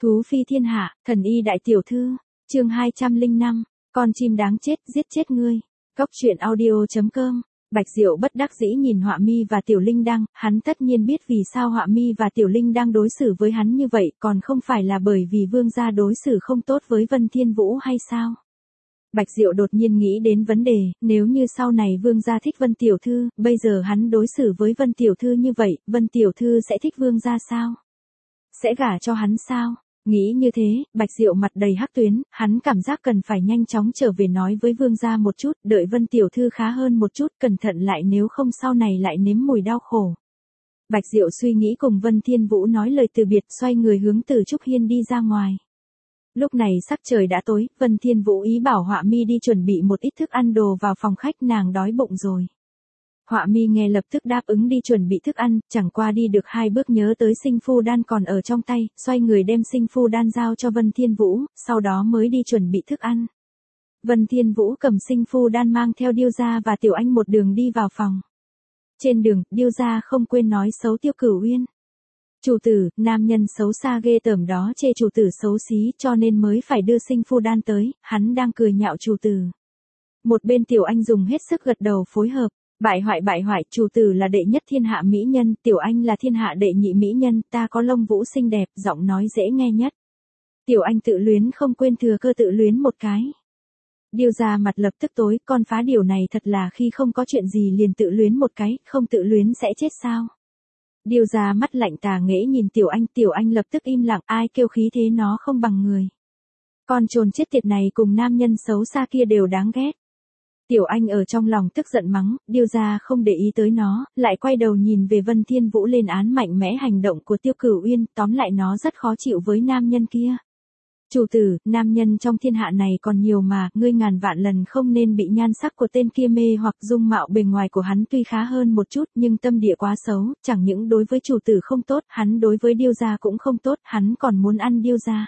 Thú phi thiên hạ, thần y đại tiểu thư, chương 205, con chim đáng chết, giết chết ngươi. Cốc truyện audio.com. Bạch Diệu bất đắc dĩ nhìn Họa Mi và Tiểu Linh Đăng, hắn tất nhiên biết vì sao Họa Mi và Tiểu Linh Đăng đối xử với hắn như vậy, còn không phải là bởi vì vương gia đối xử không tốt với Vân Thiên Vũ hay sao? Bạch Diệu đột nhiên nghĩ đến vấn đề, nếu như sau này vương gia thích Vân Tiểu Thư, bây giờ hắn đối xử với Vân Tiểu Thư như vậy, Vân Tiểu Thư sẽ thích vương gia sao? Sẽ gả cho hắn sao? Nghĩ như thế, Bạch Diệu mặt đầy hắc tuyến, hắn cảm giác cần phải nhanh chóng trở về nói với vương gia một chút, đợi Vân Tiểu Thư khá hơn một chút, cẩn thận lại nếu không sau này lại nếm mùi đau khổ. Bạch Diệu suy nghĩ cùng Vân Thiên Vũ nói lời từ biệt, xoay người hướng từ Trúc Hiên đi ra ngoài. Lúc này sắc trời đã tối, Vân Thiên Vũ ý bảo Họa Mi đi chuẩn bị một ít thức ăn đồ vào phòng khách, nàng đói bụng rồi. Họa Mi nghe lập tức đáp ứng đi chuẩn bị thức ăn, chẳng qua đi được 2 bước nhớ tới sinh phu đan còn ở trong tay, xoay người đem sinh phu đan giao cho Vân Thiên Vũ, sau đó mới đi chuẩn bị thức ăn. Vân Thiên Vũ cầm sinh phu đan mang theo Điêu Gia và Tiểu Anh một đường đi vào phòng. Trên đường, Điêu Gia không quên nói xấu Tiêu Cửu Uyên. Chủ tử, nam nhân xấu xa ghê tởm đó chê chủ tử xấu xí cho nên mới phải đưa sinh phu đan tới, hắn đang cười nhạo chủ tử. Một bên Tiểu Anh dùng hết sức gật đầu phối hợp. Bại hoại, chủ tử là đệ nhất thiên hạ mỹ nhân, Tiểu Anh là thiên hạ đệ nhị mỹ nhân, ta có lông vũ xinh đẹp, giọng nói dễ nghe nhất. Tiểu Anh tự luyến không quên thừa cơ tự luyến một cái. Điêu Gia mặt lập tức tối, con phá điều này thật là khi không có chuyện gì liền tự luyến một cái, không tự luyến sẽ chết sao. Điêu Gia mắt lạnh tà nghễ nhìn Tiểu Anh lập tức im lặng, ai kêu khí thế nó không bằng người. Con trồn chết tiệt này cùng nam nhân xấu xa kia đều đáng ghét. Tiểu Anh ở trong lòng tức giận mắng, Điêu Gia không để ý tới nó, lại quay đầu nhìn về Vân Thiên Vũ lên án mạnh mẽ hành động của Tiêu Cửu Uyên, tóm lại nó rất khó chịu với nam nhân kia. Chủ tử, nam nhân trong thiên hạ này còn nhiều mà, ngươi ngàn vạn lần không nên bị nhan sắc của tên kia mê hoặc dung mạo bề ngoài của hắn tuy khá hơn một chút nhưng tâm địa quá xấu, chẳng những đối với chủ tử không tốt, hắn đối với Điêu Gia cũng không tốt, hắn còn muốn ăn Điêu Gia.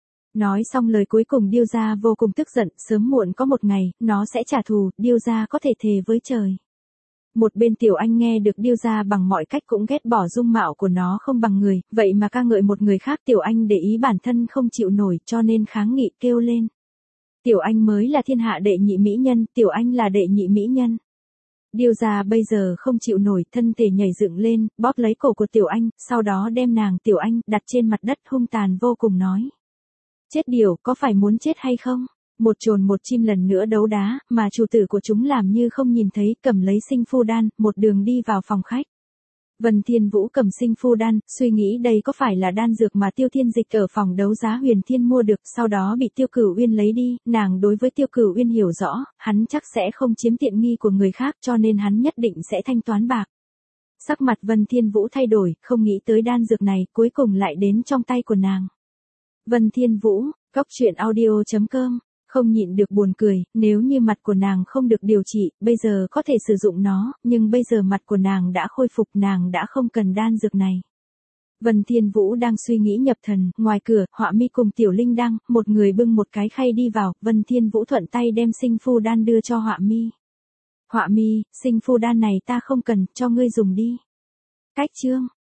Nói xong lời cuối cùng Điêu Gia vô cùng tức giận, sớm muộn có một ngày, nó sẽ trả thù, Điêu Gia có thể thề với trời. Một bên Tiểu Anh nghe được Điêu Gia bằng mọi cách cũng ghét bỏ dung mạo của nó không bằng người, vậy mà ca ngợi một người khác Tiểu Anh để ý bản thân không chịu nổi cho nên kháng nghị kêu lên. Tiểu Anh mới là thiên hạ đệ nhị mỹ nhân, Tiểu Anh là đệ nhị mỹ nhân. Điêu Gia bây giờ không chịu nổi, thân thể nhảy dựng lên, bóp lấy cổ của Tiểu Anh, sau đó đem nàng Tiểu Anh đặt trên mặt đất hung tàn vô cùng nói. Chết điều, có phải muốn chết hay không? Một trồn một chim lần nữa đấu đá, mà chủ tử của chúng làm như không nhìn thấy, cầm lấy sinh phu đan, một đường đi vào phòng khách. Vân Thiên Vũ cầm sinh phu đan, suy nghĩ đây có phải là đan dược mà Tiêu Thiên Dịch ở phòng đấu giá Huyền Thiên mua được, sau đó bị Tiêu Cửu Uyên lấy đi, nàng đối với Tiêu Cửu Uyên hiểu rõ, hắn chắc sẽ không chiếm tiện nghi của người khác cho nên hắn nhất định sẽ thanh toán bạc. Sắc mặt Vân Thiên Vũ thay đổi, không nghĩ tới đan dược này cuối cùng lại đến trong tay của nàng. Vân Thiên Vũ, Cốc truyện audio.com, không nhịn được buồn cười, nếu như mặt của nàng không được điều trị, bây giờ có thể sử dụng nó, nhưng bây giờ mặt của nàng đã khôi phục, nàng đã không cần đan dược này. Vân Thiên Vũ đang suy nghĩ nhập thần, ngoài cửa, Họa Mi cùng Tiểu Linh Đăng, một người bưng một cái khay đi vào, Vân Thiên Vũ thuận tay đem sinh phu đan đưa cho Họa Mi. Họa Mi, sinh phu đan này ta không cần, cho ngươi dùng đi. Cách chương.